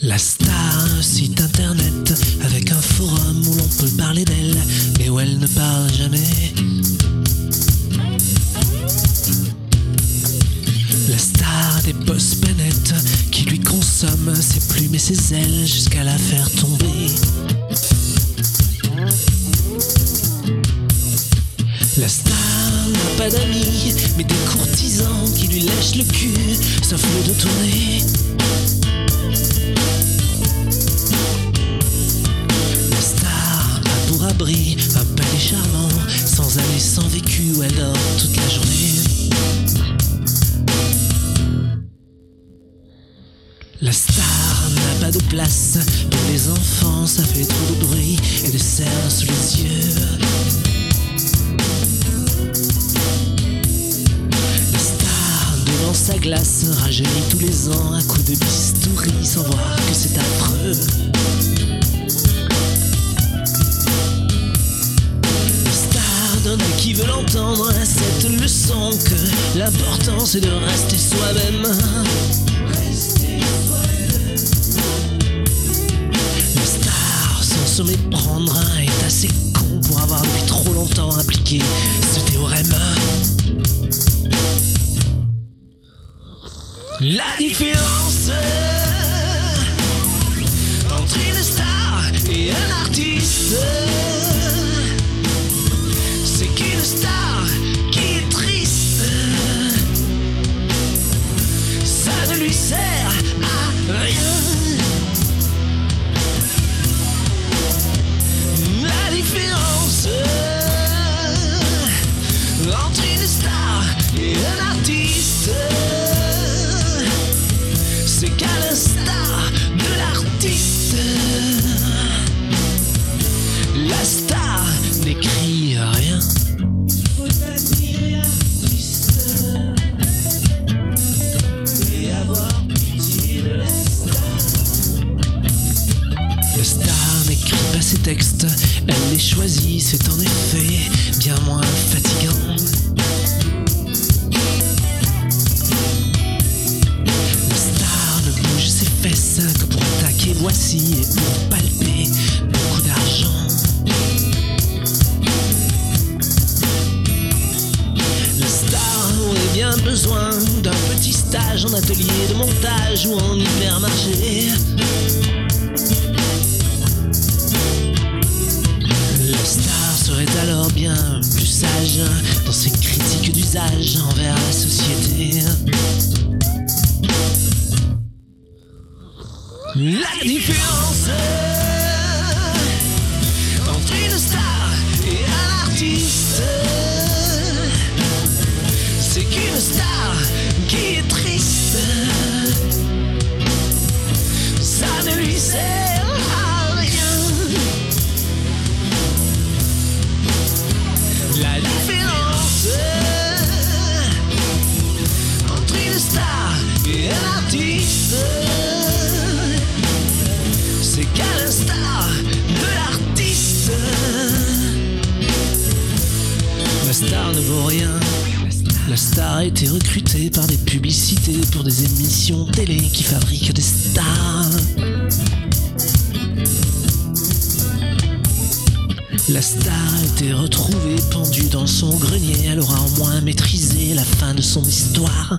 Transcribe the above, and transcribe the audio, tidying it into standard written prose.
La star, un site internet avec un forum où l'on peut parler d'elle, mais où elle ne parle jamais. La star des boss Bennett qui lui consomme ses plumes et ses ailes jusqu'à la faire tomber. La star n'a pas d'amis, mais des courtisans qui lui lèchent le cul, sauf le dos tourné. La star a pour abri un palais charmant, sans aller sans vécu où elle dort toute la journée. La star n'a pas de place pour les enfants, ça fait trop de bruit et de cernes sous les yeux. La star devant sa glace rajeunit tous les ans à coups de bistouri sans voir que c'est affreux. La star donne à qui veut l'entendre cette leçon que l'important c'est de rester soi-même. Se méprendre est assez con pour avoir depuis trop longtemps appliqué ce théorème. La différence entre une star et un artiste, c'est qu'une star qui est triste, ça ne lui sert à rien. Entre une star et un artiste, c'est qu'à l'instar de l'artiste, la star n'écrit rien. Faut admirer l'artiste et avoir pitié de la star. La star n'écrit pas ses textes, elle les choisit, c'est en effet bien moins fatigant. La star ne bouge ses fesses que pour attaquer voici et pour palper beaucoup d'argent. La star aurait bien besoin d'un petit stage en atelier de montage ou en hypermarché. La star serait alors bien plus sage dans ses critiques d'usage envers la société. La différence entre une star et un artiste, c'est qu'une star qui est triste, ça ne lui sert à rien. La différence entre une star et un artiste, c'est qu'à l'instar de l'artiste, la star ne vaut rien. La star a été recrutée par des publicités pour des émissions télé qui fabriquent des stars. La star a été retrouvée pendue dans son grenier, elle aura au moins maîtrisé la fin de son histoire.